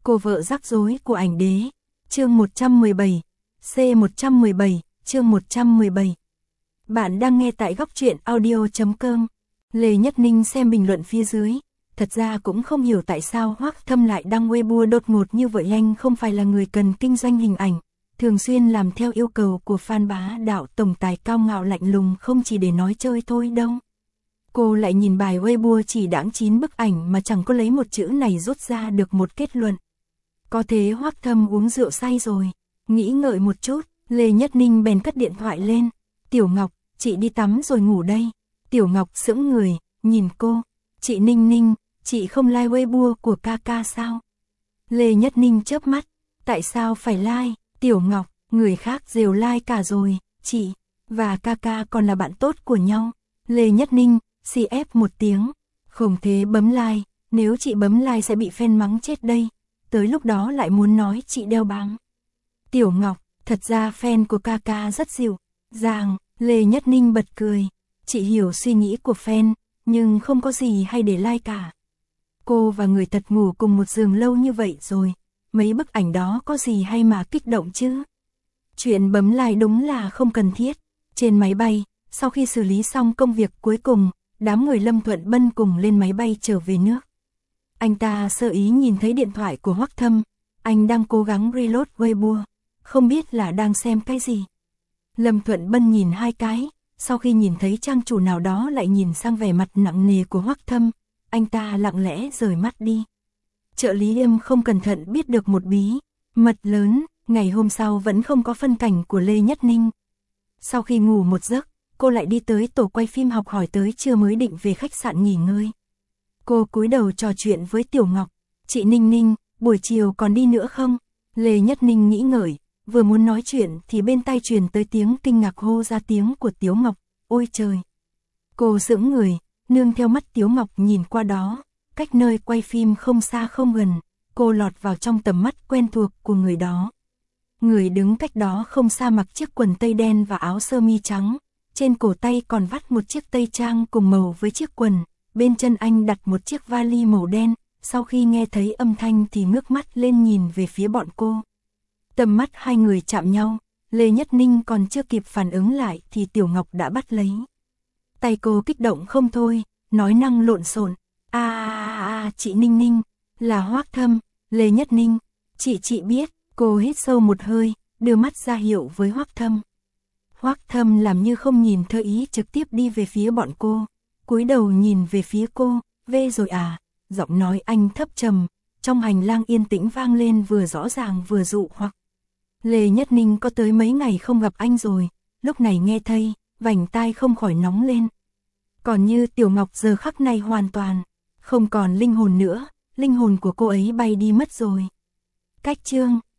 Cô vợ rắc rối của ảnh đế. Chương 117. C117, chương 117. Bạn đang nghe tại góc truyện audio.com. Lê Nhất Ninh xem bình luận phía dưới. Thật ra cũng không hiểu tại sao Hoắc Thâm lại đăng Weibo đột ngột như vậy. Anh không phải là người cần kinh doanh hình ảnh, thường xuyên làm theo yêu cầu của Phan Bá Đạo, tổng tài cao ngạo lạnh lùng không chỉ để nói chơi thôi đâu. Cô lại nhìn bài Weibo chỉ đãng 9 bức ảnh mà chẳng có lấy một chữ này rút ra được một kết luận. Có thế Hoắc Thâm uống rượu say rồi. Nghĩ ngợi một chút, Lê Nhất Ninh bèn cất điện thoại lên. Tiểu Ngọc, chị đi tắm rồi ngủ đây. Tiểu Ngọc sững người, nhìn cô. Chị Ninh Ninh, chị không like Weibo của ca ca sao? Lê Nhất Ninh chớp mắt. Tại sao phải like? Tiểu Ngọc, người khác đều like cả rồi. Chị và ca ca còn là bạn tốt của nhau. Lê Nhất Ninh, CF một tiếng. Không thế bấm like, nếu chị bấm like sẽ bị fan mắng chết đây. Tới lúc đó lại muốn nói chị đeo bám. Tiểu Ngọc, thật ra fan của ca ca rất dịu dàng. Lê Nhất Ninh bật cười. Chị hiểu suy nghĩ của fan, nhưng không có gì hay để like cả. Cô và người thật ngủ cùng một giường lâu như vậy rồi, mấy bức ảnh đó có gì hay mà kích động chứ? Chuyện bấm like đúng là không cần thiết. Trên máy bay, sau khi xử lý xong công việc cuối cùng, đám người Lâm Thuận Bân cùng lên máy bay trở về nước. Anh ta sơ ý nhìn thấy điện thoại của Hoắc Thâm, anh đang cố gắng reload Weibo, không biết là đang xem cái gì. Lâm Thuận Bân nhìn hai cái, sau khi nhìn thấy trang chủ nào đó lại nhìn sang vẻ mặt nặng nề của Hoắc Thâm, anh ta lặng lẽ rời mắt đi. Trợ lý Yêm không cẩn thận biết được một bí mật lớn, ngày hôm sau vẫn không có phân cảnh của Lê Nhất Ninh. Sau khi ngủ một giấc, cô lại đi tới tổ quay phim học hỏi tới trưa mới định về khách sạn nghỉ ngơi. Cô cúi đầu trò chuyện với Tiểu Ngọc. Chị Ninh Ninh, buổi chiều còn đi nữa không? Lê Nhất Ninh nghĩ ngợi, vừa muốn nói chuyện thì bên tai truyền tới tiếng kinh ngạc hô ra tiếng của Tiểu Ngọc. Ôi trời! Cô sững người, nương theo mắt Tiểu Ngọc nhìn qua đó, cách nơi quay phim không xa không gần, cô lọt vào trong tầm mắt quen thuộc của người đó. Người đứng cách đó không xa mặc chiếc quần tây đen và áo sơ mi trắng, trên cổ tay còn vắt một chiếc tây trang cùng màu với chiếc quần, bên chân anh đặt một chiếc vali màu đen, sau khi nghe thấy âm thanh thì ngước mắt lên nhìn về phía bọn cô. Tầm mắt hai người chạm nhau, Lê Nhất Ninh còn chưa kịp phản ứng lại thì Tiểu Ngọc đã bắt lấy. Tay cô kích động không thôi, nói năng lộn xộn. Chị Ninh Ninh, là Hoắc Thâm. Lê Nhất Ninh, chị biết. Cô hít sâu một hơi, đưa mắt ra hiệu với Hoắc Thâm. Hoắc Thâm làm như không nhìn thơ ý trực tiếp đi về phía bọn cô, cúi đầu nhìn về phía cô. Về rồi à? Giọng nói anh thấp trầm, trong hành lang yên tĩnh vang lên vừa rõ ràng vừa dụ hoặc. Lê Nhất Ninh có tới mấy ngày không gặp anh rồi, lúc này nghe thấy, vành tai không khỏi nóng lên. Còn như Tiểu Ngọc giờ khắc này hoàn toàn không còn linh hồn nữa, linh hồn của cô ấy bay đi mất rồi. Cách chương